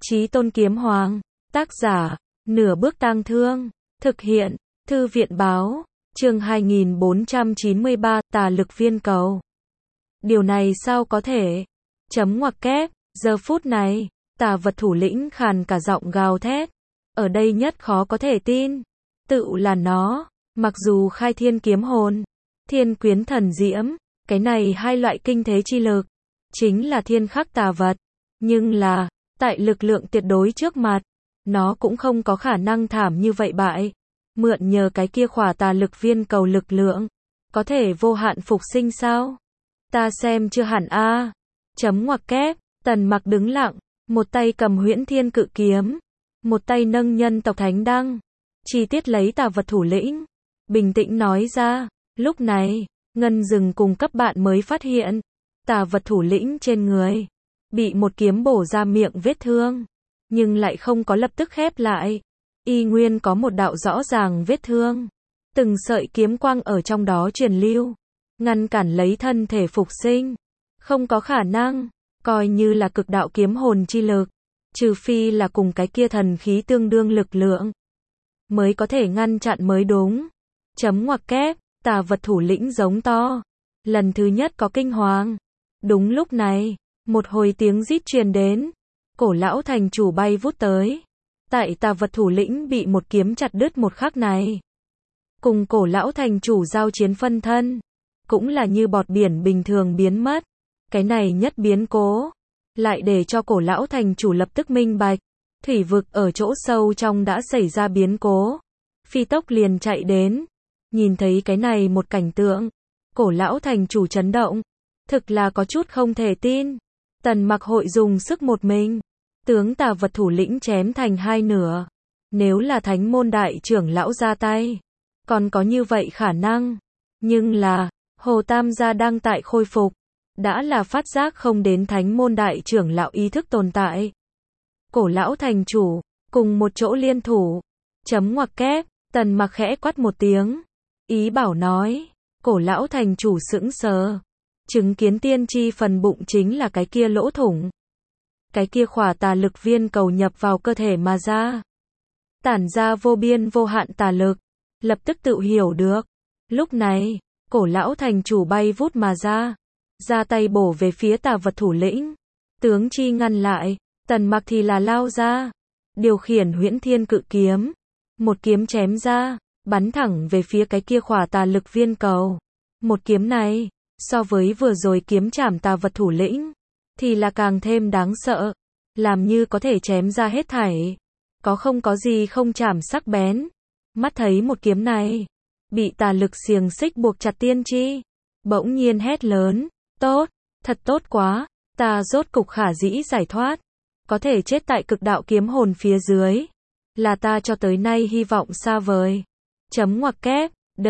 Chí Tôn Kiếm Hoàng, tác giả, Nửa Bước Tang Thương, thực hiện, Thư viện báo, chương 2493, Tà lực viên cầu. Điều này sao có thể? Chấm ngoặc kép, giờ phút này, tà vật thủ lĩnh khàn cả giọng gào thét. Ở đây nhất khó có thể tin. Tự là nó, mặc dù khai thiên kiếm hồn, thiên quyến thần diễm, cái này hai loại kinh thế chi lực, chính là thiên khắc tà vật. Nhưng là, tại lực lượng tuyệt đối trước mặt, nó cũng không có khả năng thảm như vậy bại. Mượn nhờ cái kia khỏa tà lực viên cầu lực lượng, có thể vô hạn phục sinh sao? Ta xem chưa hẳn a. Chấm ngoặc kép, Tần Mặc đứng lặng, một tay cầm Huyễn Thiên Cự Kiếm, một tay nâng nhân tộc thánh đăng, chi tiết lấy tà vật thủ lĩnh, bình tĩnh nói ra. Lúc này, Ngân Dừng cùng cấp bạn mới phát hiện, tà vật thủ lĩnh trên người bị một kiếm bổ ra miệng vết thương, nhưng lại không có lập tức khép lại. Y nguyên có một đạo rõ ràng vết thương, từng sợi kiếm quang ở trong đó truyền lưu, ngăn cản lấy thân thể phục sinh. Không có khả năng, coi như là cực đạo kiếm hồn chi lực, trừ phi là cùng cái kia thần khí tương đương lực lượng, mới có thể ngăn chặn mới đúng. Chấm ngoặc kép, tà vật thủ lĩnh giống to, lần thứ nhất có kinh hoàng. Đúng lúc này, một hồi tiếng rít truyền đến, Cổ lão thành chủ bay vút tới. Tại tà vật thủ lĩnh bị một kiếm chặt đứt một khắc này, cùng Cổ lão thành chủ giao chiến phân thân, cũng là như bọt biển bình thường biến mất. Cái này nhất biến cố, lại để cho Cổ lão thành chủ lập tức minh bạch, thủy vực ở chỗ sâu trong đã xảy ra biến cố. Phi tốc liền chạy đến, nhìn thấy cái này một cảnh tượng, Cổ lão thành chủ chấn động, thực là có chút không thể tin. Tần Mặc hội dùng sức một mình, tướng tà vật thủ lĩnh chém thành hai nửa. Nếu là thánh môn đại trưởng lão ra tay, còn có như vậy khả năng. Nhưng là, Hồ Tam gia đang tại khôi phục, đã là phát giác không đến thánh môn đại trưởng lão ý thức tồn tại. Cổ lão thành chủ, cùng một chỗ liên thủ. Chấm ngoặc kép, Tần Mặc khẽ quát một tiếng, ý bảo nói. Cổ lão thành chủ sững sờ, chứng kiến tiên tri phần bụng chính là cái kia lỗ thủng. Cái kia khỏa tà lực viên cầu nhập vào cơ thể mà ra, tản ra vô biên vô hạn tà lực, lập tức tự hiểu được. Lúc này, Cổ lão thành chủ bay vút mà ra tay bổ về phía tà vật thủ lĩnh. Tướng chi ngăn lại, Tần Mặc thì là lao ra, điều khiển Huyễn Thiên Cự Kiếm, một kiếm chém ra, bắn thẳng về phía cái kia khỏa tà lực viên cầu. Một kiếm này, so với vừa rồi kiếm chảm tà vật thủ lĩnh, thì là càng thêm đáng sợ, làm như có thể chém ra hết thảy, có không có gì không chảm sắc bén. Mắt thấy một kiếm này, bị tà lực xiềng xích buộc chặt tiên tri, bỗng nhiên hét lớn, tốt, thật tốt quá, ta rốt cục khả dĩ giải thoát, có thể chết tại cực đạo kiếm hồn phía dưới, là ta cho tới nay hy vọng xa vời. Chấm ngoặc kép,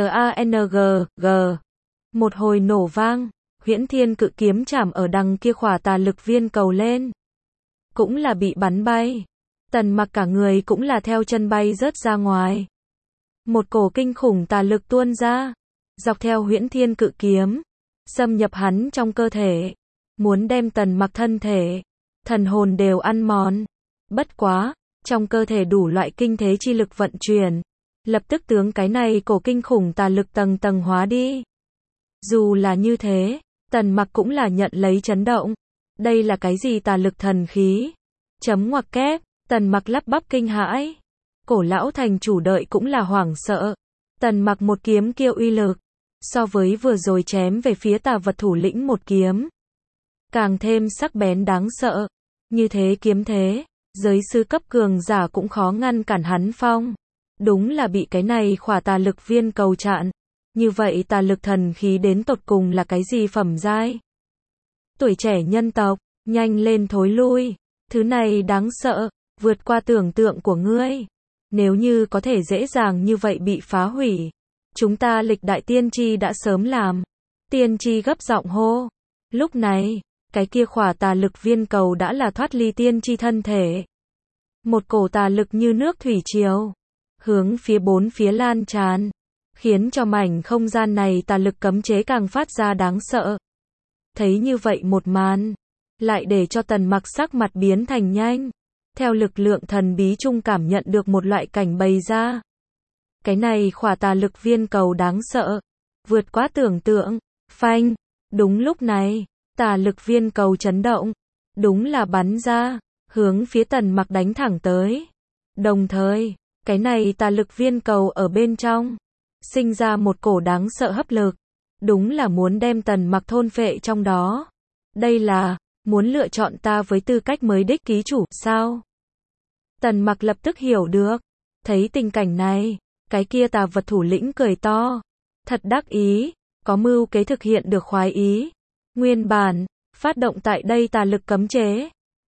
DANGG. Một hồi nổ vang, Huyễn Thiên Cự Kiếm chạm ở đằng kia khỏa tà lực viên cầu lên, cũng là bị bắn bay. Tần Mặc cả người cũng là theo chân bay rớt ra ngoài. Một cổ kinh khủng tà lực tuôn ra, dọc theo Huyễn Thiên Cự Kiếm, xâm nhập hắn trong cơ thể, muốn đem Tần Mặc thân thể, thần hồn đều ăn mòn. Bất quá, trong cơ thể đủ loại kinh thế chi lực vận chuyển, lập tức tướng cái này cổ kinh khủng tà lực tầng tầng hóa đi. Dù là như thế, Tần Mặc cũng là nhận lấy chấn động. Đây là cái gì tà lực thần khí? Chấm ngoặc kép, Tần Mặc lắp bắp kinh hãi. Cổ lão thành chủ đợi cũng là hoảng sợ. Tần Mặc một kiếm kia uy lực, so với vừa rồi chém về phía tà vật thủ lĩnh một kiếm, càng thêm sắc bén đáng sợ. Như thế kiếm thế, giới sư cấp cường giả cũng khó ngăn cản hắn phong. Đúng là bị cái này khỏa tà lực viên cầu chặn. Như vậy tà lực thần khí đến tột cùng là cái gì phẩm giai? Tuổi trẻ nhân tộc, nhanh lên thối lui. Thứ này đáng sợ, vượt qua tưởng tượng của ngươi. Nếu như có thể dễ dàng như vậy bị phá hủy, chúng ta lịch đại tiên tri đã sớm làm. Tiên tri gấp giọng hô. Lúc này, cái kia khỏa tà lực viên cầu đã là thoát ly tiên tri thân thể. Một cổ tà lực như nước thủy triều, hướng phía bốn phía lan tràn, khiến cho mảnh không gian này tà lực cấm chế càng phát ra đáng sợ. Thấy như vậy một màn, lại để cho Tần Mặc sắc mặt biến thành nhanh. theo lực lượng thần bí chung cảm nhận được một loại cảnh bày ra. Cái này khỏa tà lực viên cầu đáng sợ, vượt quá tưởng tượng. Phanh, đúng lúc này, tà lực viên cầu chấn động, đúng là bắn ra, hướng phía Tần Mặc đánh thẳng tới. Đồng thời, cái này tà lực viên cầu ở bên trong, sinh ra một cổ đáng sợ hấp lực, đúng là muốn đem Tần Mặc thôn phệ trong đó. Đây là, muốn lựa chọn ta với tư cách mới đích ký chủ, sao? Tần Mặc lập tức hiểu được, thấy tình cảnh này, cái kia tà vật thủ lĩnh cười to, thật đắc ý, có mưu kế thực hiện được khoái ý. Nguyên bản, phát động tại đây tà lực cấm chế,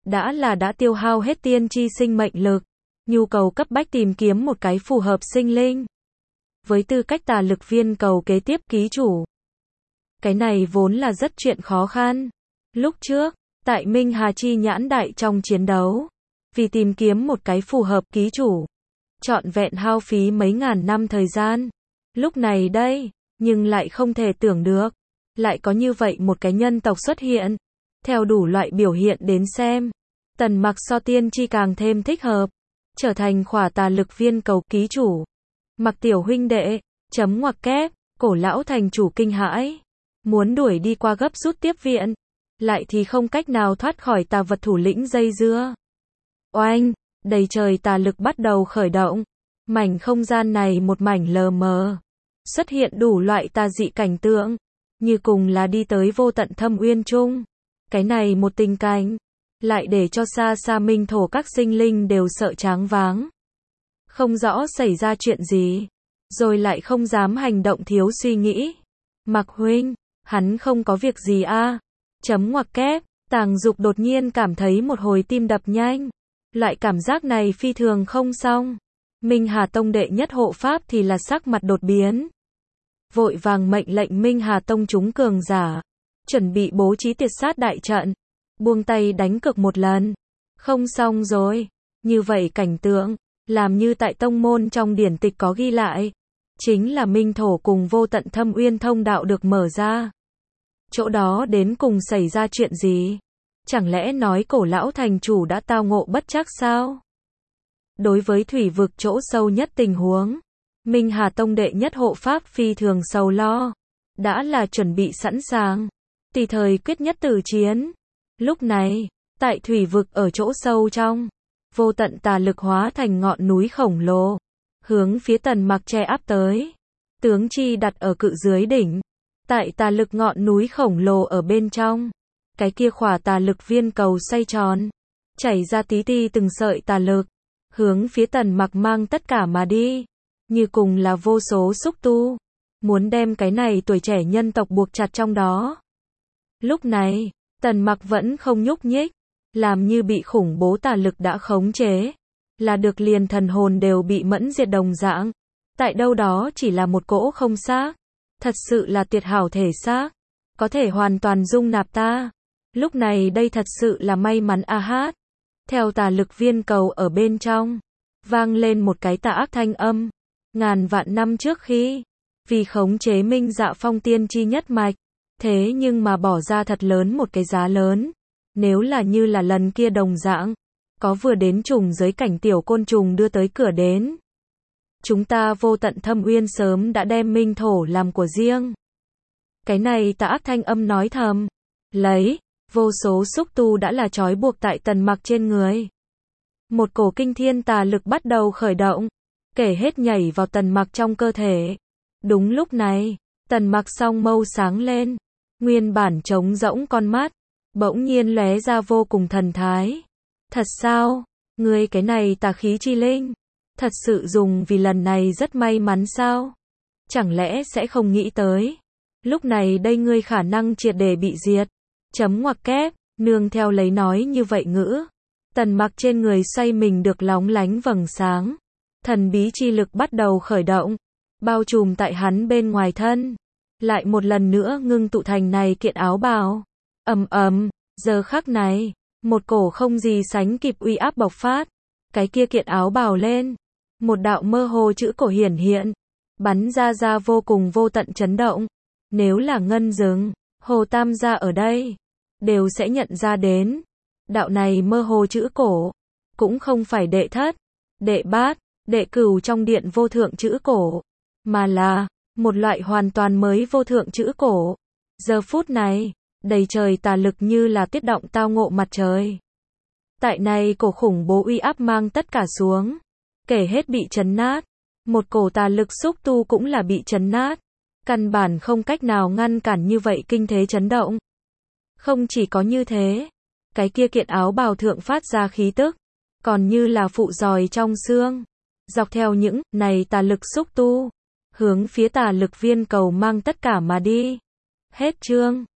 đã tiêu hao hết tiên tri sinh mệnh lực, nhu cầu cấp bách tìm kiếm một cái phù hợp sinh linh. Với tư cách tà lực viên cầu kế tiếp ký chủ, cái này vốn là rất chuyện khó khăn. Lúc trước, tại Minh Hà Chi nhãn đại trong chiến đấu, vì tìm kiếm một cái phù hợp ký chủ, trọn vẹn hao phí mấy ngàn năm thời gian. Lúc này đây, nhưng lại không thể tưởng được, lại có như vậy một cái nhân tộc xuất hiện. Theo đủ loại biểu hiện đến xem, Tần Mặc so tiên tri càng thêm thích hợp, trở thành khỏa tà lực viên cầu ký chủ. Mặc tiểu huynh đệ, chấm ngoặc kép, cổ lão thành chủ kinh hãi, muốn đuổi đi qua gấp rút tiếp viện, lại thì không cách nào thoát khỏi tà vật thủ lĩnh dây dưa. Oanh, đầy trời tà lực bắt đầu khởi động, mảnh không gian này một mảnh lờ mờ, xuất hiện đủ loại tà dị cảnh tượng, như cùng là đi tới vô tận thâm uyên chung. Cái này một tình cảnh, lại để cho xa xa minh thổ các sinh linh đều sợ choáng váng. Không rõ xảy ra chuyện gì, rồi lại không dám hành động thiếu suy nghĩ. Mặc huynh, hắn không có việc gì a? Chấm ngoặc kép, Tàng Dục đột nhiên cảm thấy một hồi tim đập nhanh. Loại cảm giác này phi thường không xong. Minh Hà Tông đệ nhất hộ pháp thì là sắc mặt đột biến. Vội vàng mệnh lệnh Minh Hà Tông chúng cường giả, chuẩn bị bố trí tiệt sát đại trận, buông tay đánh cược một lần. Không xong rồi, như vậy cảnh tượng, làm như tại tông môn trong điển tịch có ghi lại, chính là minh thổ cùng vô tận thâm uyên thông đạo được mở ra. Chỗ đó đến cùng xảy ra chuyện gì? Chẳng lẽ nói cổ lão thành chủ đã tao ngộ bất trắc sao? Đối với thủy vực chỗ sâu nhất tình huống, Minh Hà Tông đệ nhất hộ pháp phi thường sầu lo, đã là chuẩn bị sẵn sàng, tùy thời quyết nhất tử chiến. Lúc này, tại thủy vực ở chỗ sâu trong, vô tận tà lực hóa thành ngọn núi khổng lồ, hướng phía Tần Mặc che áp tới. Tướng chi đặt ở cự dưới đỉnh, tại tà lực ngọn núi khổng lồ ở bên trong, cái kia khỏa tà lực viên cầu xoay tròn, chảy ra tí ti từng sợi tà lực, hướng phía Tần Mặc mang tất cả mà đi, như cùng là vô số xúc tu, muốn đem cái này tuổi trẻ nhân tộc buộc chặt trong đó. Lúc này, Tần Mặc vẫn không nhúc nhích, làm như bị khủng bố tà lực đã khống chế, là được liền thần hồn đều bị mẫn diệt đồng dạng. Tại đâu đó chỉ là một cỗ không xác, thật sự là tuyệt hảo thể xác, có thể hoàn toàn dung nạp ta. Lúc này đây thật sự là may mắn a hát. Theo tà lực viên cầu ở bên trong, vang lên một cái tà ác thanh âm. Ngàn vạn năm trước khi, vì khống chế Minh Dạ Phong tiên chi nhất mạch, thế nhưng mà bỏ ra thật lớn một cái giá lớn. Nếu là như là lần kia đồng dạng, có vừa đến trùng giới cảnh tiểu côn trùng đưa tới cửa đến, chúng ta vô tận thâm uyên sớm đã đem minh thổ làm của riêng. Cái này tà ác thanh âm nói thầm, lấy, vô số xúc tu đã là trói buộc tại Tần Mặc trên người. Một cổ kinh thiên tà lực bắt đầu khởi động, kể hết nhảy vào Tần Mặc trong cơ thể. Đúng lúc này, Tần Mặc song mâu sáng lên, nguyên bản trống rỗng con mắt, bỗng nhiên lóe ra vô cùng thần thái. Thật sao? Ngươi cái này tà khí chi linh, thật sự dùng vì lần này rất may mắn sao? Chẳng lẽ sẽ không nghĩ tới, lúc này đây ngươi khả năng triệt để bị diệt. Chấm ngoặc kép, nương theo lấy nói như vậy ngữ. Tần Mặc trên người xoay mình được lóng lánh vầng sáng. Thần bí chi lực bắt đầu khởi động, bao trùm tại hắn bên ngoài thân. Lại một lần nữa ngưng tụ thành này kiện áo bào. Ầm ầm, giờ khắc này, một cổ không gì sánh kịp uy áp bộc phát. Cái kia kiện áo bào lên, một đạo mơ hồ chữ cổ hiển hiện, bắn ra vô cùng vô tận chấn động. Nếu là Ngân Dừng, Hồ Tam gia ở đây, đều sẽ nhận ra đến. Đạo này mơ hồ chữ cổ, cũng không phải đệ thất, đệ bát, đệ cửu trong điện vô thượng chữ cổ, mà là một loại hoàn toàn mới vô thượng chữ cổ. Giờ phút này, đầy trời tà lực như là tiết động tao ngộ mặt trời. Tại này cổ khủng bố uy áp mang tất cả xuống, kể hết bị chấn nát. Một cổ tà lực xúc tu cũng là bị chấn nát. Căn bản không cách nào ngăn cản như vậy kinh thế chấn động. Không chỉ có như thế, cái kia kiện áo bào thượng phát ra khí tức, còn như là phụ giòi trong xương. Dọc theo những này tà lực xúc tu, hướng phía tà lực viên cầu mang tất cả mà đi. Hết chương.